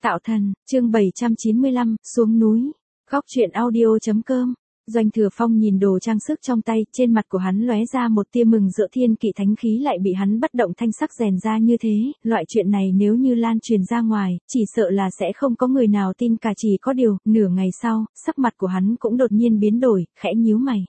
Tạo thần, chương 795, xuống núi. Góc truyện audio.com. Doanh Thừa Phong nhìn đồ trang sức trong tay, trên mặt của hắn lóe ra một tia mừng rỡ, thiên kỵ thánh khí lại bị hắn bất động thanh sắc rèn ra như thế, loại chuyện này nếu như lan truyền ra ngoài, chỉ sợ là sẽ không có người nào tin cả. Chỉ có điều, nửa ngày sau, sắc mặt của hắn cũng đột nhiên biến đổi, khẽ nhíu mày.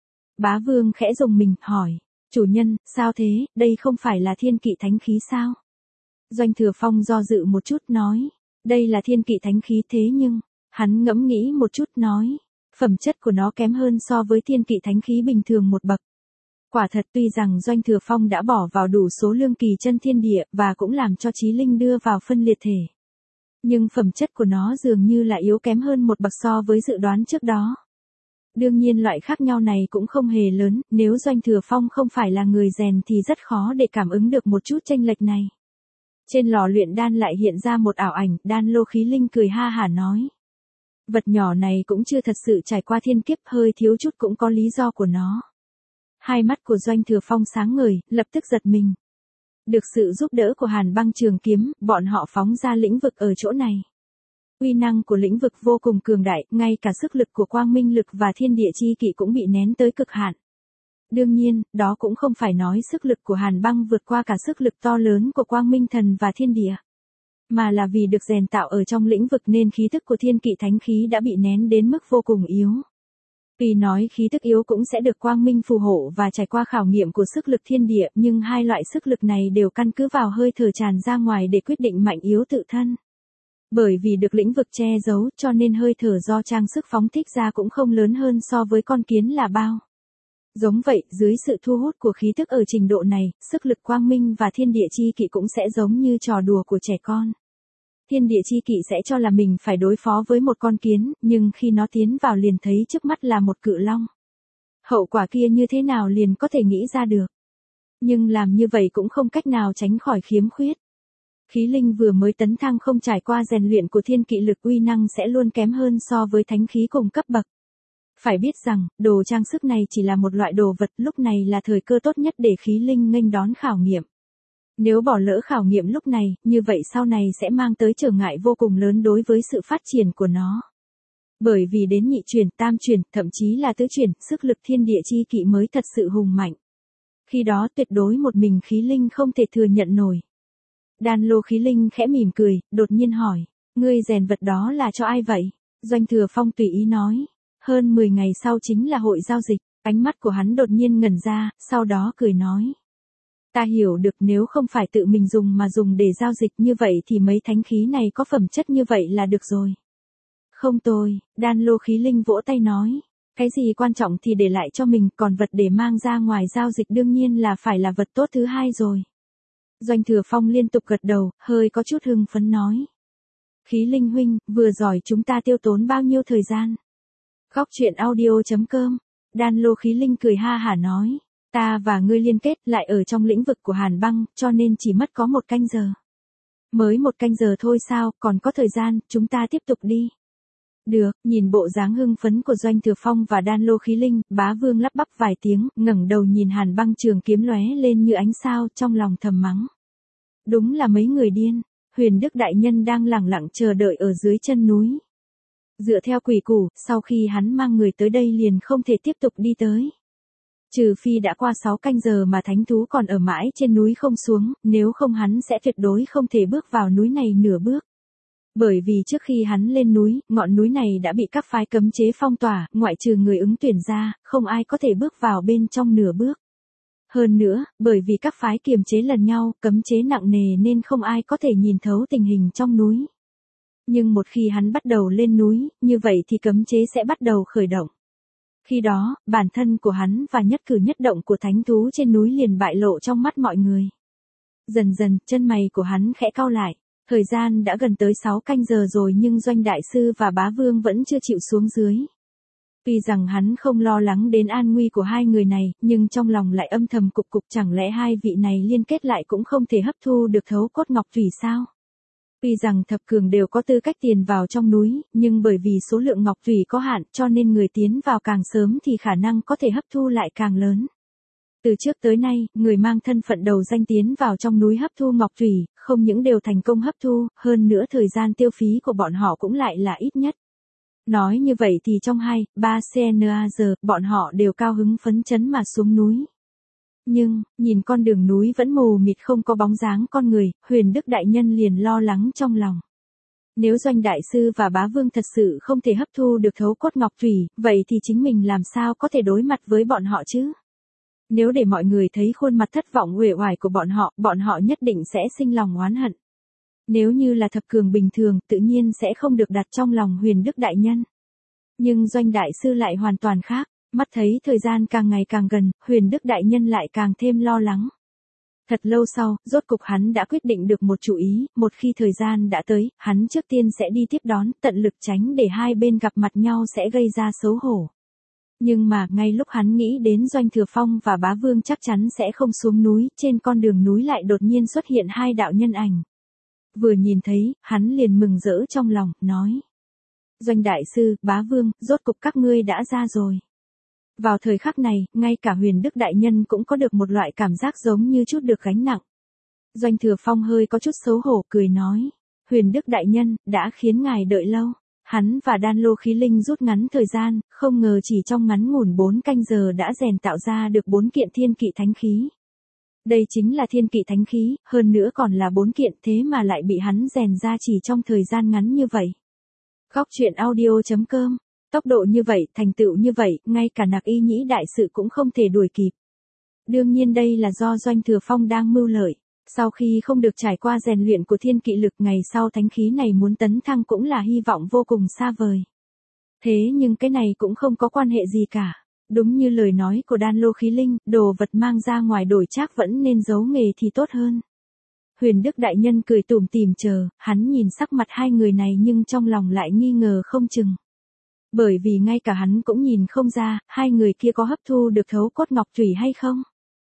Bá Vương khẽ rùng mình, hỏi, chủ nhân, sao thế, đây không phải là thiên kỵ thánh khí sao? Doanh Thừa Phong do dự một chút nói, đây là thiên kỵ thánh khí, thế nhưng, hắn ngẫm nghĩ một chút nói, phẩm chất của nó kém hơn so với thiên kỵ thánh khí bình thường một bậc. Quả thật, tuy rằng Doanh Thừa Phong đã bỏ vào đủ số lương kỳ chân thiên địa và cũng làm cho chí linh đưa vào phân liệt thể, nhưng phẩm chất của nó dường như là yếu kém hơn một bậc so với dự đoán trước đó. Đương nhiên loại khác nhau này cũng không hề lớn, nếu Doanh Thừa Phong không phải là người rèn thì rất khó để cảm ứng được một chút chênh lệch này. Trên lò luyện đan lại hiện ra một ảo ảnh, Đan Lô Khí Linh cười ha hả nói. Vật nhỏ này cũng chưa thật sự trải qua thiên kiếp, hơi thiếu chút cũng có lý do của nó. Hai mắt của Doanh Thừa Phong sáng ngời, lập tức giật mình. Được sự giúp đỡ của Hàn Băng Trường Kiếm, bọn họ phóng ra lĩnh vực ở chỗ này. Uy năng của lĩnh vực vô cùng cường đại, ngay cả sức lực của quang minh lực và thiên địa chi kỵ cũng bị nén tới cực hạn. Đương nhiên, đó cũng không phải nói sức lực của Hàn Băng vượt qua cả sức lực to lớn của quang minh thần và thiên địa, mà là vì được rèn tạo ở trong lĩnh vực nên khí thức của thiên kỵ thánh khí đã bị nén đến mức vô cùng yếu. Vì nói khí thức yếu cũng sẽ được quang minh phù hộ và trải qua khảo nghiệm của sức lực thiên địa, nhưng hai loại sức lực này đều căn cứ vào hơi thở tràn ra ngoài để quyết định mạnh yếu tự thân. Bởi vì được lĩnh vực che giấu cho nên hơi thở do trang sức phóng thích ra cũng không lớn hơn so với con kiến là bao. Giống vậy, dưới sự thu hút của khí thức ở trình độ này, sức lực quang minh và thiên địa chi kỵ cũng sẽ giống như trò đùa của trẻ con. Thiên địa chi kỵ sẽ cho là mình phải đối phó với một con kiến, nhưng khi nó tiến vào liền thấy trước mắt là một cự long. Hậu quả kia như thế nào liền có thể nghĩ ra được. Nhưng làm như vậy cũng không cách nào tránh khỏi khiếm khuyết. Khí linh vừa mới tấn thăng không trải qua rèn luyện của thiên kỵ lực, uy năng sẽ luôn kém hơn so với thánh khí cùng cấp bậc. Phải biết rằng, đồ trang sức này chỉ là một loại đồ vật, lúc này là thời cơ tốt nhất để khí linh nghênh đón khảo nghiệm. Nếu bỏ lỡ khảo nghiệm lúc này, như vậy sau này sẽ mang tới trở ngại vô cùng lớn đối với sự phát triển của nó. Bởi vì đến nhị chuyển, tam chuyển, thậm chí là tứ chuyển, sức lực thiên địa chi kỵ mới thật sự hùng mạnh. Khi đó tuyệt đối một mình khí linh không thể thừa nhận nổi. Đan Lô Khí Linh khẽ mỉm cười, đột nhiên hỏi, ngươi rèn vật đó là cho ai vậy? Doanh Thừa Phong tùy ý nói, hơn 10 ngày sau chính là hội giao dịch. Ánh mắt của hắn đột nhiên ngẩn ra, sau đó cười nói. Ta hiểu được, nếu không phải tự mình dùng mà dùng để giao dịch như vậy thì mấy thánh khí này có phẩm chất như vậy là được rồi. Không tồi, Đan Lô Khí Linh vỗ tay nói. Cái gì quan trọng thì để lại cho mình, còn vật để mang ra ngoài giao dịch đương nhiên là phải là vật tốt thứ hai rồi. Doanh Thừa Phong liên tục gật đầu, hơi có chút hưng phấn nói. Khí Linh huynh, vừa giỏi chúng ta tiêu tốn bao nhiêu thời gian? Góc truyện audio.com. Đan Lô Khí Linh cười ha hả nói. Ta và ngươi liên kết lại ở trong lĩnh vực của Hàn Băng, cho nên chỉ mất có 1 canh giờ. Mới 1 canh giờ thôi sao, còn có thời gian, chúng ta tiếp tục đi. Được, nhìn bộ dáng hưng phấn của Doanh Thừa Phong và Đan Lô Khí Linh, Bá Vương lắp bắp vài tiếng, ngẩng đầu nhìn Hàn Băng Trường Kiếm lóe lên như ánh sao, trong lòng thầm mắng. Đúng là mấy người điên. Huyền Đức đại nhân đang lẳng lặng chờ đợi ở dưới chân núi. Dựa theo quy củ, sau khi hắn mang người tới đây liền không thể tiếp tục đi tới. Trừ phi đã qua 6 canh giờ mà thánh thú còn ở mãi trên núi không xuống, nếu không hắn sẽ tuyệt đối không thể bước vào núi này nửa bước. Bởi vì trước khi hắn lên núi, ngọn núi này đã bị các phái cấm chế phong tỏa, ngoại trừ người ứng tuyển ra, không ai có thể bước vào bên trong nửa bước. Hơn nữa, bởi vì các phái kiềm chế lần nhau, cấm chế nặng nề nên không ai có thể nhìn thấu tình hình trong núi. Nhưng một khi hắn bắt đầu lên núi, như vậy thì cấm chế sẽ bắt đầu khởi động. Khi đó, bản thân của hắn và nhất cử nhất động của thánh thú trên núi liền bại lộ trong mắt mọi người. Dần dần, chân mày của hắn khẽ cau lại. Thời gian đã gần tới 6 canh giờ rồi nhưng Doanh Đại Sư và Bá Vương vẫn chưa chịu xuống dưới. Tuy rằng hắn không lo lắng đến an nguy của hai người này, nhưng trong lòng lại âm thầm cục cục, chẳng lẽ hai vị này liên kết lại cũng không thể hấp thu được thấu cốt ngọc thủy sao? Tuy rằng thập cường đều có tư cách tiền vào trong núi, nhưng bởi vì số lượng ngọc thủy có hạn cho nên người tiến vào càng sớm thì khả năng có thể hấp thu lại càng lớn. Từ trước tới nay, người mang thân phận đầu danh tiến vào trong núi hấp thu ngọc thủy, không những đều thành công hấp thu, hơn nữa thời gian tiêu phí của bọn họ cũng lại là ít nhất. Nói như vậy thì trong 2-3 CNA giờ, bọn họ đều cao hứng phấn chấn mà xuống núi. Nhưng, nhìn con đường núi vẫn mù mịt không có bóng dáng con người, Huyền Đức Đại Nhân liền lo lắng trong lòng. Nếu Doanh Đại Sư và Bá Vương thật sự không thể hấp thu được thấu cốt ngọc thủy, vậy thì chính mình làm sao có thể đối mặt với bọn họ chứ? Nếu để mọi người thấy khuôn mặt thất vọng uể oải của bọn họ nhất định sẽ sinh lòng oán hận. Nếu như là thập cường bình thường, tự nhiên sẽ không được đặt trong lòng Huyền Đức Đại Nhân. Nhưng Doanh Đại Sư lại hoàn toàn khác, mắt thấy thời gian càng ngày càng gần, Huyền Đức Đại Nhân lại càng thêm lo lắng. Thật lâu sau, rốt cục hắn đã quyết định được một chủ ý, một khi thời gian đã tới, hắn trước tiên sẽ đi tiếp đón, tận lực tránh để hai bên gặp mặt nhau sẽ gây ra xấu hổ. Nhưng mà, ngay lúc hắn nghĩ đến Doanh Thừa Phong và Bá Vương chắc chắn sẽ không xuống núi, trên con đường núi lại đột nhiên xuất hiện hai đạo nhân ảnh. Vừa nhìn thấy, hắn liền mừng rỡ trong lòng, nói. Doanh Đại Sư, Bá Vương, rốt cục các ngươi đã ra rồi. Vào thời khắc này, ngay cả Huyền Đức Đại Nhân cũng có được một loại cảm giác giống như chút được gánh nặng. Doanh Thừa Phong hơi có chút xấu hổ, cười nói. Huyền Đức Đại Nhân, đã khiến ngài đợi lâu. Hắn và Đan Lô Khí Linh rút ngắn thời gian, không ngờ chỉ trong ngắn ngủn 4 canh giờ đã rèn tạo ra được 4 kiện thiên kỵ thánh khí. Đây chính là thiên kỵ thánh khí, hơn nữa còn là 4 kiện thế mà lại bị hắn rèn ra chỉ trong thời gian ngắn như vậy. Góc truyện audio.com. Tốc độ như vậy, thành tựu như vậy, ngay cả Nặc Y Nhĩ Đại Sự cũng không thể đuổi kịp. Đương nhiên đây là do Doanh Thừa Phong đang mưu lợi. Sau khi không được trải qua rèn luyện của thiên kỵ lực, ngày sau thánh khí này muốn tấn thăng cũng là hy vọng vô cùng xa vời. Thế nhưng cái này cũng không có quan hệ gì cả. Đúng như lời nói của Đan Lô Khí Linh, đồ vật mang ra ngoài đổi trác vẫn nên giấu nghề thì tốt hơn. Huyền Đức Đại Nhân cười tủm tỉm chờ, hắn nhìn sắc mặt hai người này nhưng trong lòng lại nghi ngờ không chừng. Bởi vì ngay cả hắn cũng nhìn không ra, hai người kia có hấp thu được thấu cốt ngọc thủy hay không.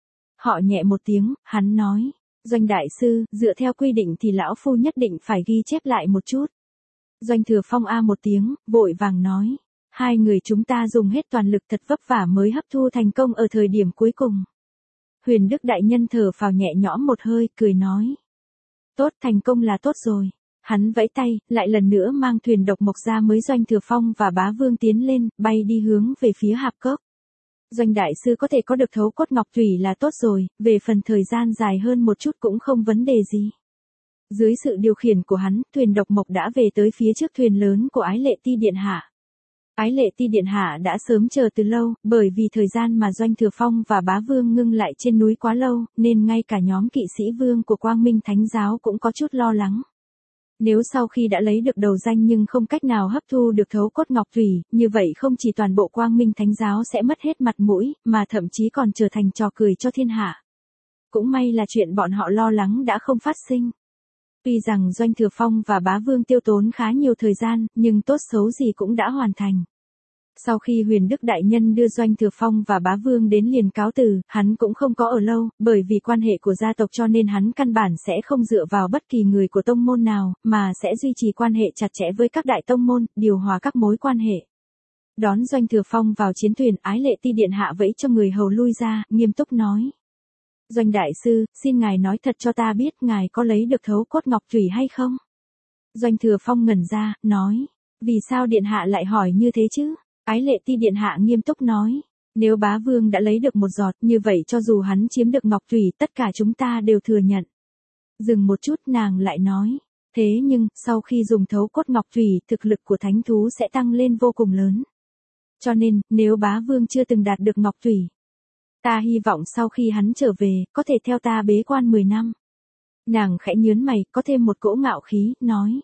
Họ nhẹ một tiếng, hắn nói. Doanh Đại Sư, dựa theo quy định thì lão phu nhất định phải ghi chép lại một chút. Doanh Thừa Phong a một tiếng, vội vàng nói. Hai người chúng ta dùng hết toàn lực thật vất vả mới hấp thu thành công ở thời điểm cuối cùng. Huyền Đức Đại Nhân thở phào nhẹ nhõm một hơi, cười nói. Tốt, thành công là tốt rồi. Hắn vẫy tay, lại lần nữa mang thuyền độc mộc ra mới Doanh Thừa Phong và Bá Vương tiến lên, bay đi hướng về phía hạp cốc. Doanh Đại Sư có thể có được thấu cốt ngọc thủy là tốt rồi, về phần thời gian dài hơn một chút cũng không vấn đề gì. Dưới sự điều khiển của hắn, thuyền độc mộc đã về tới phía trước thuyền lớn của Ái Lệ Ti Điện Hạ. Ái Lệ Ti Điện Hạ đã sớm chờ từ lâu, bởi vì thời gian mà Doanh Thừa Phong và Bá Vương ngưng lại trên núi quá lâu, nên ngay cả nhóm kỵ sĩ vương của Quang Minh Thánh Giáo cũng có chút lo lắng. Nếu sau khi đã lấy được đầu danh nhưng không cách nào hấp thu được thấu cốt ngọc thủy, như vậy không chỉ toàn bộ Quang Minh Thánh Giáo sẽ mất hết mặt mũi, mà thậm chí còn trở thành trò cười cho thiên hạ. Cũng may là chuyện bọn họ lo lắng đã không phát sinh. Tuy rằng Doanh Thừa Phong và Bá Vương tiêu tốn khá nhiều thời gian, nhưng tốt xấu gì cũng đã hoàn thành. Sau khi Huyền Đức Đại Nhân đưa Doanh Thừa Phong và Bá Vương đến liền cáo từ, hắn cũng không có ở lâu, bởi vì quan hệ của gia tộc cho nên hắn căn bản sẽ không dựa vào bất kỳ người của tông môn nào, mà sẽ duy trì quan hệ chặt chẽ với các đại tông môn, điều hòa các mối quan hệ. Đón Doanh Thừa Phong vào chiến thuyền, Ái Lệ Ti Điện Hạ vẫy cho người hầu lui ra, nghiêm túc nói. Doanh Đại Sư, xin ngài nói thật cho ta biết ngài có lấy được thấu cốt ngọc thủy hay không? Doanh Thừa Phong ngẩn ra, nói. Vì sao Điện Hạ lại hỏi như thế chứ? Ái Lệ Ti Điện Hạ nghiêm túc nói. Nếu Bá Vương đã lấy được một giọt, như vậy cho dù hắn chiếm được ngọc thủy, tất cả chúng ta đều thừa nhận. Dừng một chút nàng lại nói. Thế nhưng, sau khi dùng thấu cốt ngọc thủy, thực lực của thánh thú sẽ tăng lên vô cùng lớn. Cho nên, nếu Bá Vương chưa từng đạt được ngọc thủy, ta hy vọng sau khi hắn trở về, có thể theo ta bế quan 10 năm. Nàng khẽ nhớn mày, có thêm một cỗ ngạo khí, nói.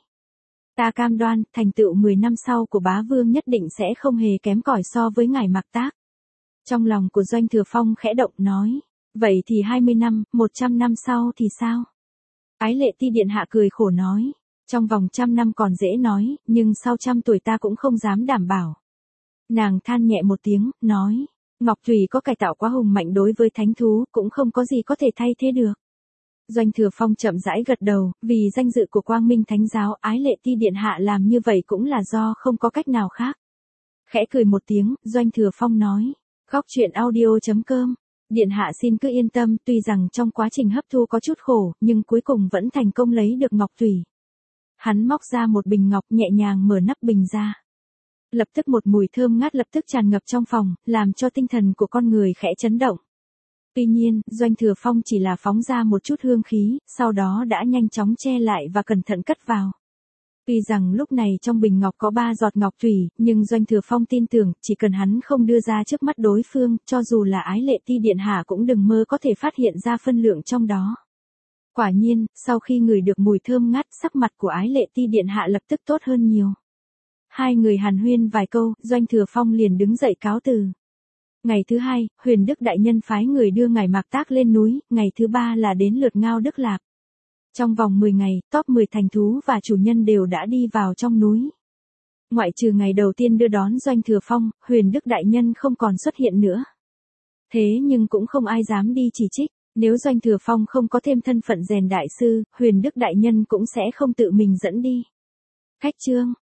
Ta cam đoan, thành tựu 10 năm sau của Bá Vương nhất định sẽ không hề kém cỏi so với ngài Mạc Tác. Trong lòng của Doanh Thừa Phong khẽ động nói. Vậy thì 20 năm, 100 năm sau thì sao? Ái Lệ Ti Điện Hạ cười khổ nói. Trong vòng 100 năm còn dễ nói, nhưng sau 100 tuổi ta cũng không dám đảm bảo. Nàng than nhẹ một tiếng, nói. Ngọc thủy có cải tạo quá hùng mạnh đối với thánh thú, cũng không có gì có thể thay thế được. Doanh Thừa Phong chậm rãi gật đầu, vì danh dự của Quang Minh Thánh Giáo, Ái Lệ Ti Điện Hạ làm như vậy cũng là do không có cách nào khác. Khẽ cười một tiếng, Doanh Thừa Phong nói. Góc truyện audio.com Điện hạ xin cứ yên tâm, tuy rằng trong quá trình hấp thu có chút khổ, nhưng cuối cùng vẫn thành công lấy được ngọc thủy. Hắn móc ra một bình ngọc, nhẹ nhàng mở nắp bình ra. Lập tức một mùi thơm ngát lập tức tràn ngập trong phòng, làm cho tinh thần của con người khẽ chấn động. Tuy nhiên, Doanh Thừa Phong chỉ là phóng ra một chút hương khí, sau đó đã nhanh chóng che lại và cẩn thận cất vào. Tuy rằng lúc này trong bình ngọc có 3 giọt ngọc thủy, nhưng Doanh Thừa Phong tin tưởng, chỉ cần hắn không đưa ra trước mắt đối phương, cho dù là Ái Lệ Ti điện hạ cũng đừng mơ có thể phát hiện ra phân lượng trong đó. Quả nhiên, sau khi ngửi được mùi thơm ngát, sắc mặt của Ái Lệ Ti điện hạ lập tức tốt hơn nhiều. Hai người hàn huyên vài câu, Doanh Thừa Phong liền đứng dậy cáo từ. Ngày thứ 2, Huyền Đức đại nhân phái người đưa ngài Mạc Tác lên núi, ngày thứ 3 là đến lượt Ngao Đức Lạp. Trong vòng 10 ngày, top 10 thành thú và chủ nhân đều đã đi vào trong núi. Ngoại trừ ngày đầu tiên đưa đón Doanh Thừa Phong, Huyền Đức đại nhân không còn xuất hiện nữa. Thế nhưng cũng không ai dám đi chỉ trích, nếu Doanh Thừa Phong không có thêm thân phận rèn đại sư, Huyền Đức đại nhân cũng sẽ không tự mình dẫn đi. Khách chương